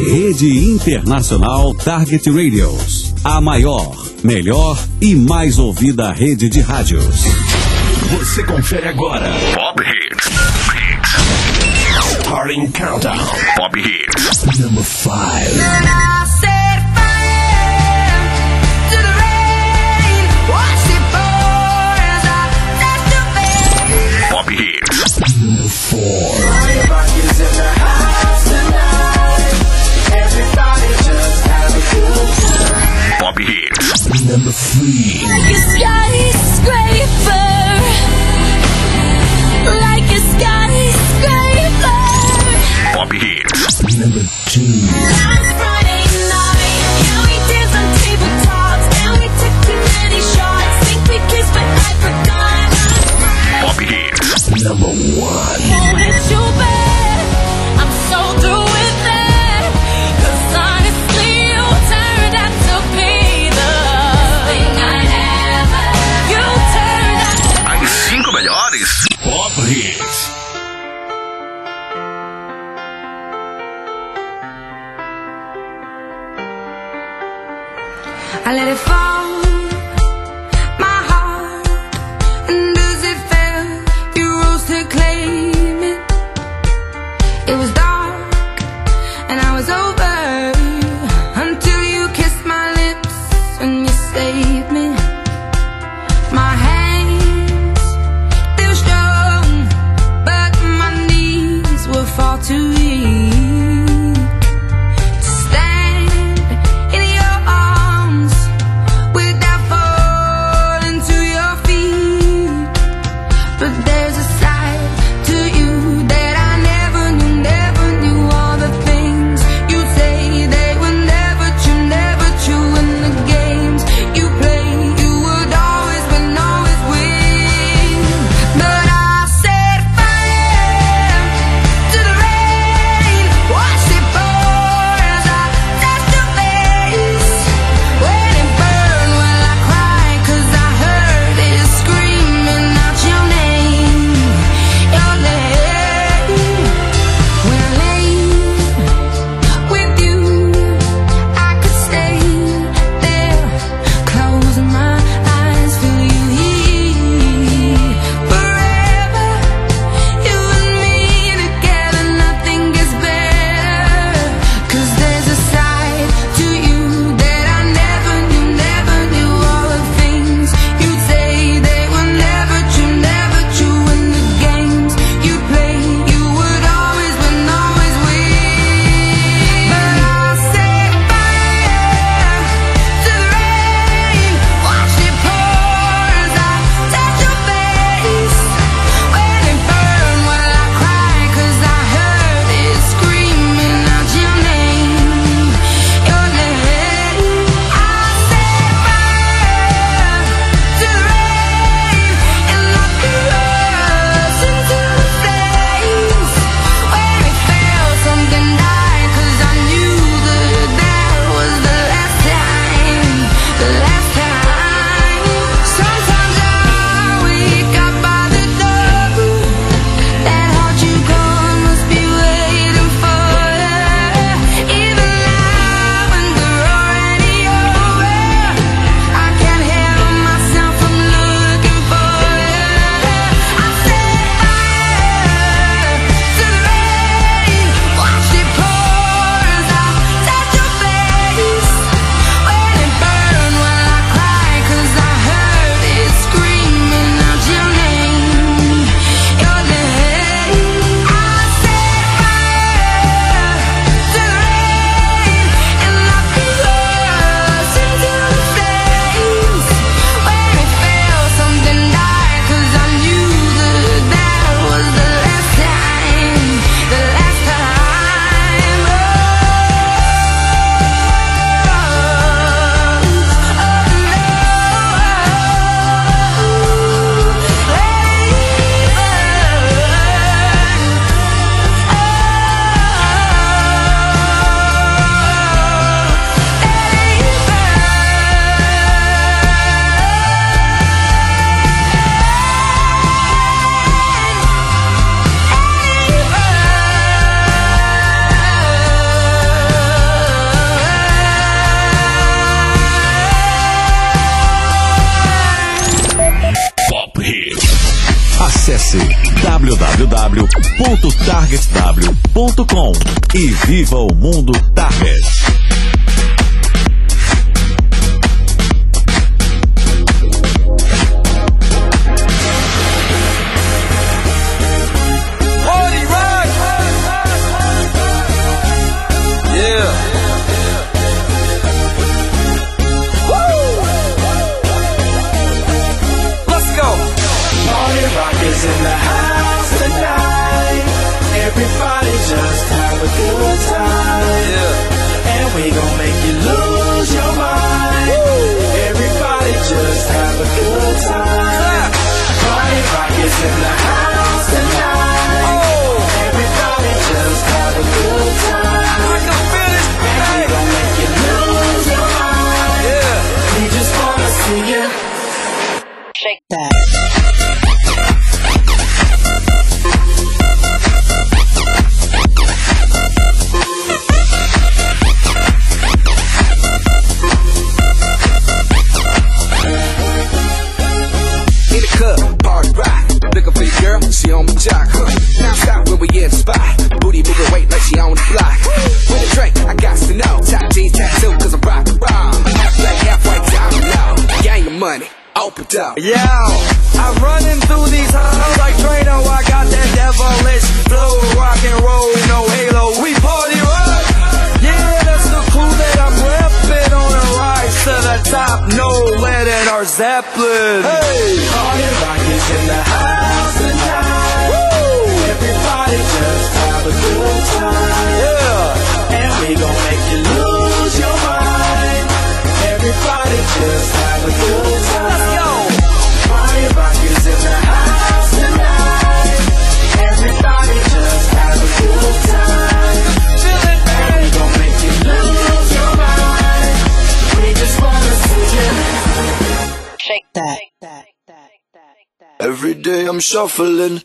Rede Internacional Target Radios. A maior, melhor e mais ouvida rede de rádios. Você confere agora. Pop Hits. Starting Countdown. Pop Hits. Number 5. Pop Hits. Number 4. Pop Hits. Number 3. Like a skyscraper. Like a skyscraper. Pop Hits. Number 2. Last Friday night, yeah, we danced on tabletops, and we took too many shots. Think we kissed, but I forgot. Pop Hits. Number 1. Oh, it's too bad. I'm so through with that. 'Cause honestly, you turned out to be the thing I ever. You turned out to As 5 melhores. Pop Hits. I let it fall, my heart, and as it fell, you rose to claim it. It was dark, and I was over, until you kissed my lips, and you saved me. My hands, they were strong, but my knees were far too weak. www.targetw.com e viva o mundo Target. Everybody just have a good time. Yeah. And we gon' make you lose your mind. Everybody just have a good time. Party rock is in the house tonight. Everybody just have a good time. And we gon' make you lose your mind. We just wanna see you shake that. She on my jock, Now stop when we in the spot. Booty moving weight like she on the block. With a drink, I got to know. Top jeans tattoo, cause I'm rock the bomb. Half black, half white, domino. Gang of money, open up. Yo, I'm running through these halls like Drano. I got that devilish flow. Rock and roll, no halo. We party rock. Yeah, that's the crew that I'm reppin' on a rise to the top. No lead in our Zeppelin. Hey, party rock is in the house tonight. Everybody just have a good time. Yeah, and we gon' make you lose your mind. Everybody just have a good time. Let's go. Party rock is in the house tonight. Everybody just have a good time. And we gon' make you lose your mind. We just wanna see you shake that. Every day I'm shuffling.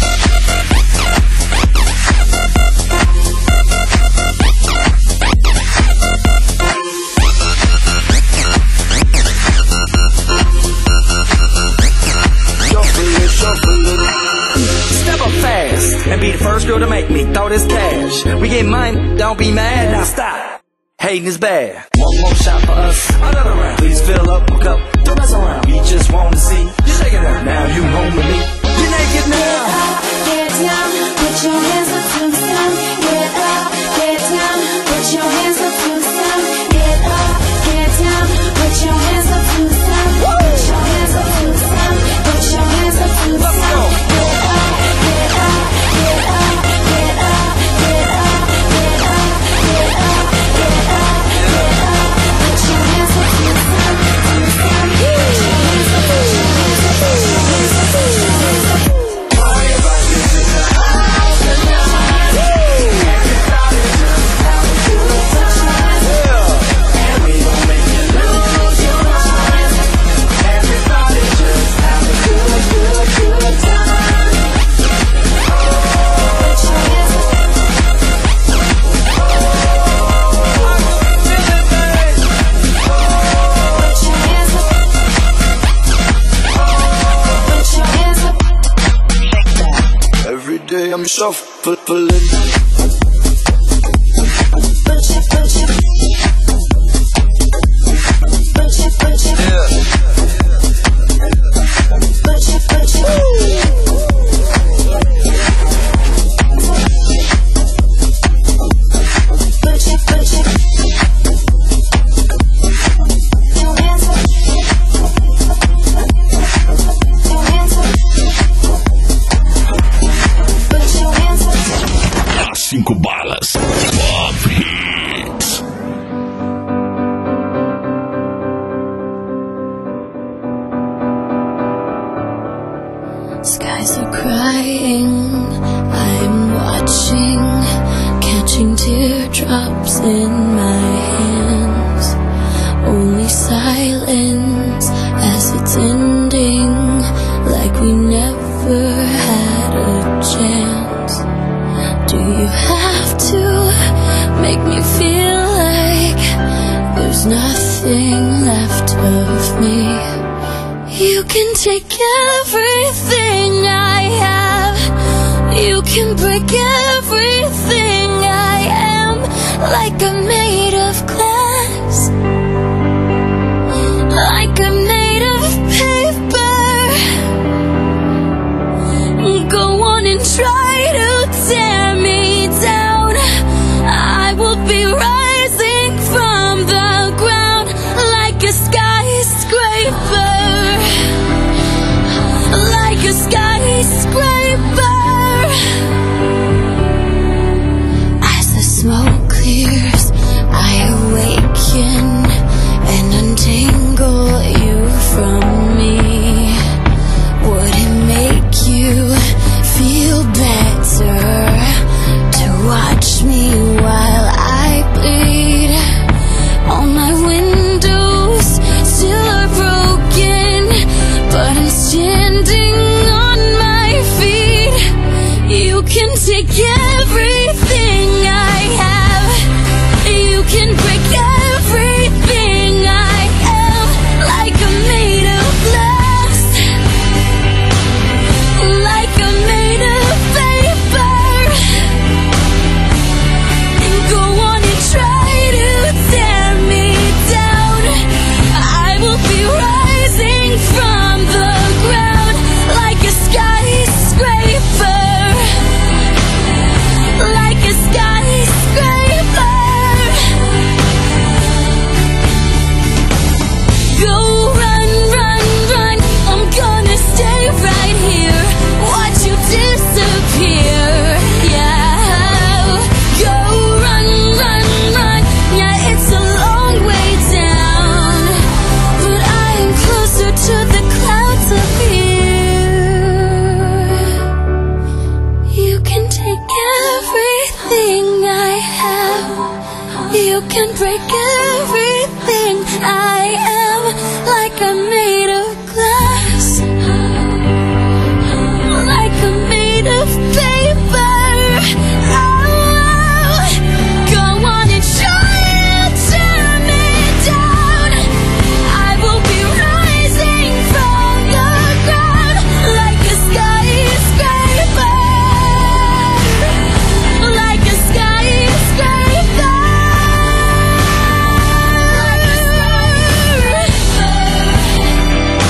Step up fast and be the first girl to make me throw this cash. We get money, don't be mad, now stop. Hating is bad. One more shot for us, another round. Please fill up a cup, don't mess around. We just wanna see you shake it out. Now you home with me, you're naked now. Get down, put your hands up to the sun. Get up, get down, put your hands up to the sun. Get up, get down, put your hands up to the sun. Put your hands up to the sun. Put your hands up to the sun. Get up, get up, get up, get up, get up, get up, get up, get up, get up. Put your hands up to the sun, to the sun. Put your hands up, put your hands up, put your hands up, put your hands up. I'm shuffling. Skies are crying, I'm watching, catching teardrops in my hands. Only silence as it's ending, like we never had a chance. Do you have to make me feel like there's nothing left of me? You can take everything I have. can break everything I am, like I'm made of glass, like I'm made of paper. Go on and try to tear me down. I will be rising from the ground like a skyscraper, like a skyscraper. As the smoke clears, I awaken and untangle you from me. Would it make you feel better to watch me while I bleed? All my windows still are broken, but I'm standing on my feet. You can take everything I have, you can break everything I am, like I'm made of glass, like I'm made of paper. And go on and try to tear me down. I will be rising from the ground like a skyscraper, like a skyscraper. Go run, run, run, I'm gonna stay right here, watch you disappear. Yeah, go run, run, run. Yeah, it's a long way down, but I am closer to the clouds up here. You can take everything I have, you can break everything I am, like I'm made of glass, like I'm made of paper. Oh, go on and try to tear me down. I will be rising from the ground like a skyscraper, like a skyscraper. Like a skyscraper.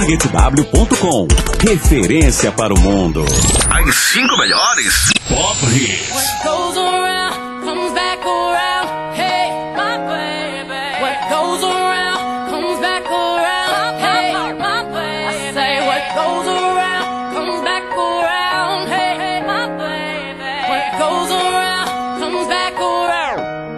targetw.com. Referência para o mundo. As 5 melhores Pop Hits. What goes around comes back around. Hey, my baby. What goes around comes back around. Hey, my baby. I say what goes around comes back around. Hey, my baby. What goes around comes back around.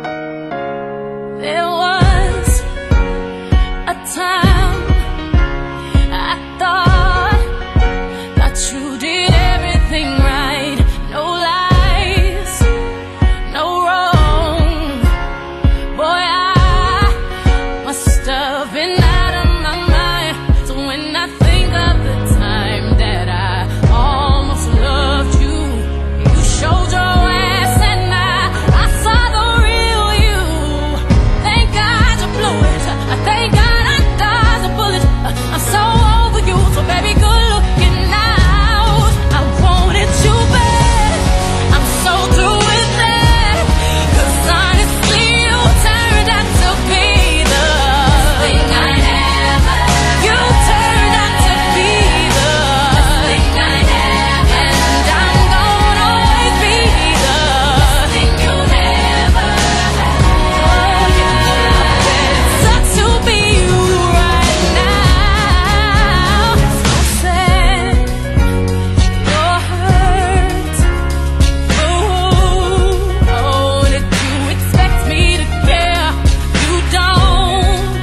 There was a time I thought that you did everything right. No lies, no wrong. Boy, I must have been out of my mind. So when I think of the time that I almost loved you, you showed your ass and I saw the real you. Thank God you blew it. Thank God I dodged a bullet. I'm so over you, so baby, good looking out. I wanted you bad. I'm so through with that. 'Cause honestly, you turned out to be the thing I never. You turned out to be the thing I never. And I'm gonna always be the thing you never had. Oh yeah, it sucks to be you right now. So sad, you're hurt. Oh, did you expect me to care? You don't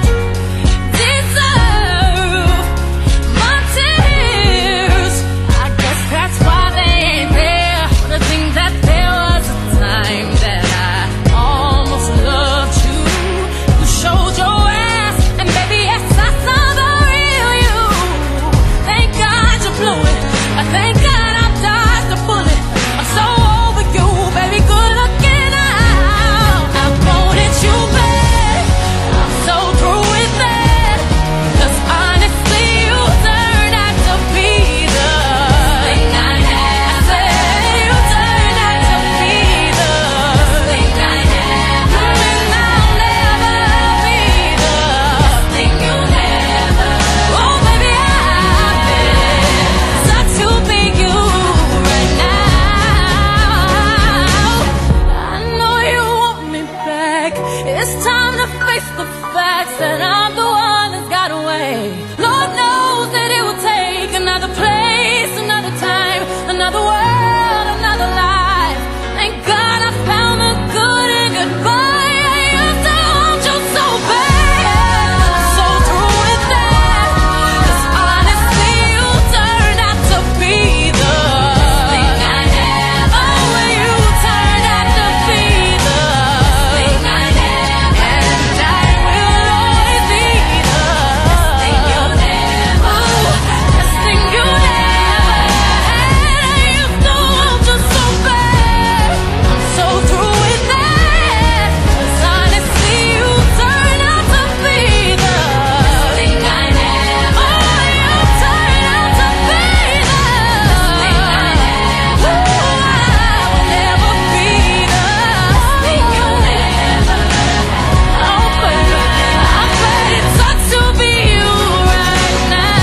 deserve my tears. I guess that's why they ain't there. But I think that there was a time that I almost loved you. You showed your ass, and baby, yes, I saw the real you. Thank God you blew it. Thank God I dodged the bullet. I'm so over you, baby, good looking out. I wanted you bad. I'm so through with that. 'Cause honestly, you turned out to be the thing I never. You turned out to be the thing I never. And I'll never be the thing you never. Oh, baby, I've been sucks to be you right now. I know you want me back. It's time to face the facts that I'm the one that's got away. Lord knows that it will take another place, another time, another world, another life. Thank God I found the good in goodbye. I used to want you so bad. I'm so through with that. 'Cause honestly, you turned out to be the thing I never. Oh, you turned out to be the thing I never. And I will always be the thing you never. The thing you never had. I used to want you so bad. I'm so through with that. 'Cause honestly, you turned out to be the thing I never. Oh, you turned out to be the thing I never. I will never be the thing you never had. Oh, baby, I bet it sucks to be you right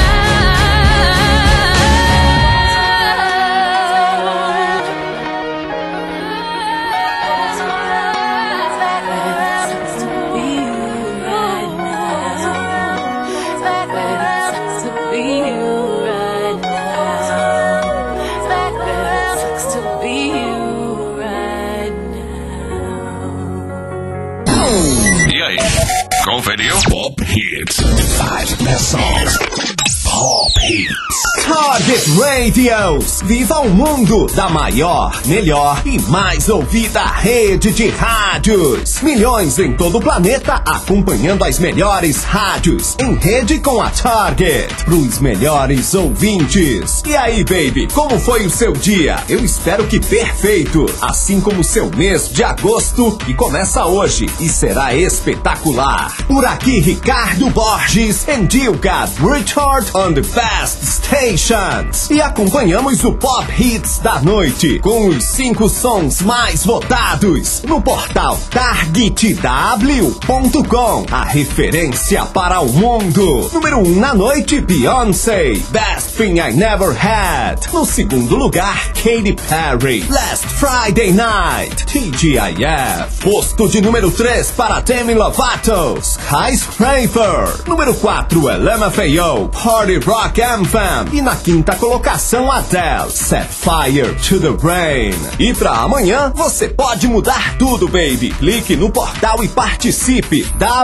E aí, conferiu? Pop Hits. 5 best songs. Pop Hits. Target Radios. Viva o mundo da maior, melhor e mais ouvida rede de rádios. Milhões em todo o planeta acompanhando as melhores rádios em rede com a Target. Pros melhores ouvintes. E aí, baby, como foi o seu dia? Eu espero que perfeito. Assim como o seu mês de agosto, que começa hoje e será espetacular. Por aqui, Ricardo Borges and you got Richard on the Fast Station. Dance. E acompanhamos o Pop Hits da noite com os 5 sons mais votados no portal TargetW.com, a referência para o mundo. Número 1 na noite, Beyoncé, Best Thing I Never Had. No segundo lugar, Katy Perry, Last Friday Night, TGIF. Posto de número 3 para Demi Lovato, Skyscraper. Número 4, LMFAO, Party Rock Anthem. E na quinta colocação, Adele, Set Fire to the Rain. E pra amanhã, você pode mudar tudo, baby. Clique no portal e participe.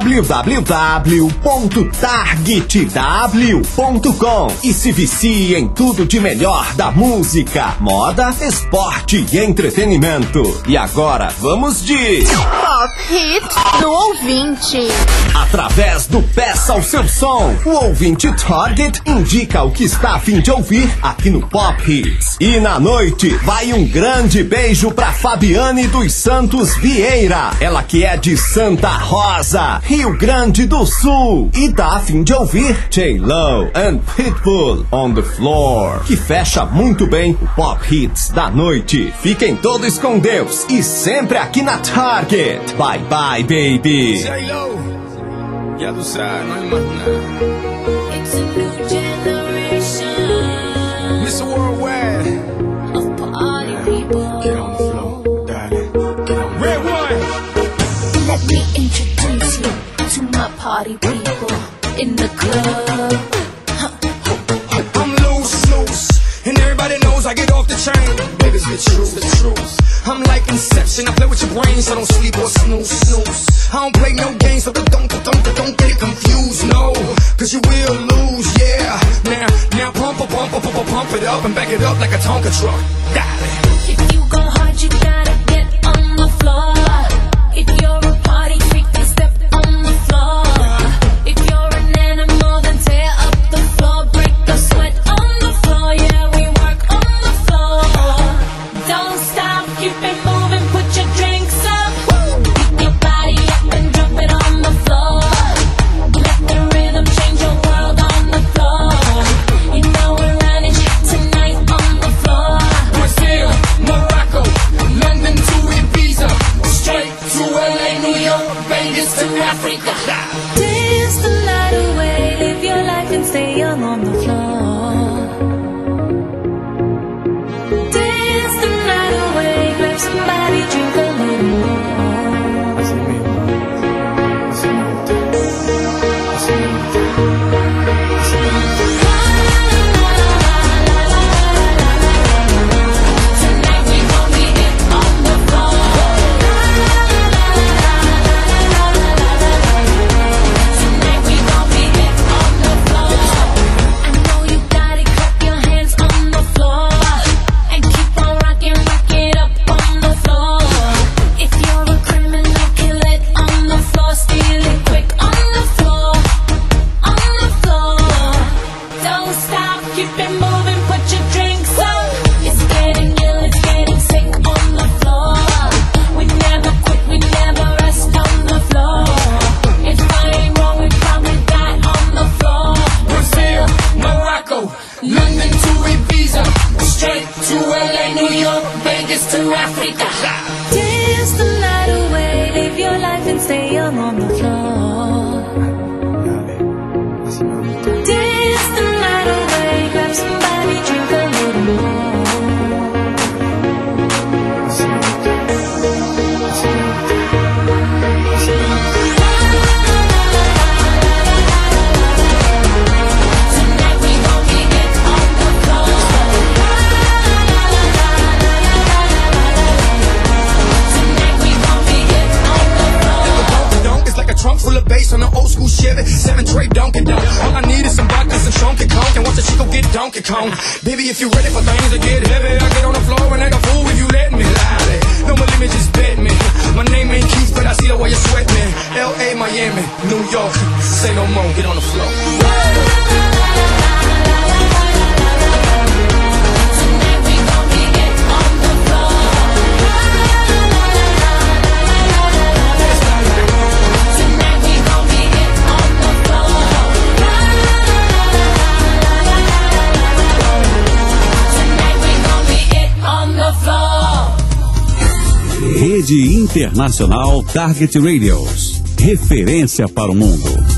www.targetw.com e se vicie em tudo de melhor da música, moda, esporte e entretenimento. E agora, vamos de Pop Hit do ouvinte. Através do Peça o Seu Som, o ouvinte Target indica o que está a fim de ouvir aqui no Pop Hits. E na noite, vai um grande beijo pra Fabiane dos Santos Vieira, ela que é de Santa Rosa, Rio Grande do Sul, e tá a fim de ouvir J-Lo and Pitbull on the Floor, que fecha muito bem o Pop Hits da noite. Fiquem todos com Deus e sempre aqui na Target. Bye bye, baby. J-Lo, ya tú sabes, no hay más nada. It's a new generation Mr. Worldwide, of party people. get on the floor, darling. Red one. Let me introduce you to my party people in the club. I'm loose, and everybody knows I get off the chain. Baby's the truth. I'm like Inception, I play with your brain, so don't sleep or snooze. I don't play no games, so don't get it confused, no, cause you will lose, yeah. Now pump it up and back it up like a Tonka truck. If you go hard, you gotta get on the floor. If you're a party freak, then step on the floor. If you're an animal, then tear up the floor. Break the sweat on the floor, yeah, we work on the floor. Don't stop, keep it moving, put your drinks up. Pick your body up and drop it on the floor. Let the rhythm change your world on the floor. You know we're running shit tonight on the floor. Brazil, Morocco, London to Ibiza, straight to LA, New York, Vegas to Africa. Dance the night away, live your life and stay young on the floor. Dance the night away, grab somebody, drink a little more. Tonight we gon' be hit on the floor. Tonight we gon' be hit on the floor. I know you got it, clap your hands on the floor and keep on rocking, rock it up on the floor. If you're a criminal, kill it on the floor, steal it quick on the floor, on the floor. Don't stop, keep it moving, put your drinks up. It's getting ill, it's getting sick on the floor. We never quit, we never rest on the floor. If I ain't wrong, we probably die on the floor. Brazil, Morocco, London to Ibiza, straight to LA, New York, Vegas to Africa. Dance the night away, live your life and stay young on the floor. Dance the night away, grab somebody, drink a little more. Tonight we gon' be hit on the floor. Tonight we gon' be hit on the floor. Donk is like a trunk full of bass on an old school Chevy 7 tray Donkey Donk. All I need is some vodka, some Donkey Kong, and watch the chico get Donkey Kong. Baby, if you ready for things to get heavy, I get on the floor and act a fool if you let me. Lie. No more limit, just bet me. My name ain't Keith, but I see the way you sweat me. L.A., Miami, New York, say no more, get on the floor. Tonight we gon' be hit on the floor. Tonight we gon' be hit on the floor. Rede Internacional Target Radios. Referência para o mundo.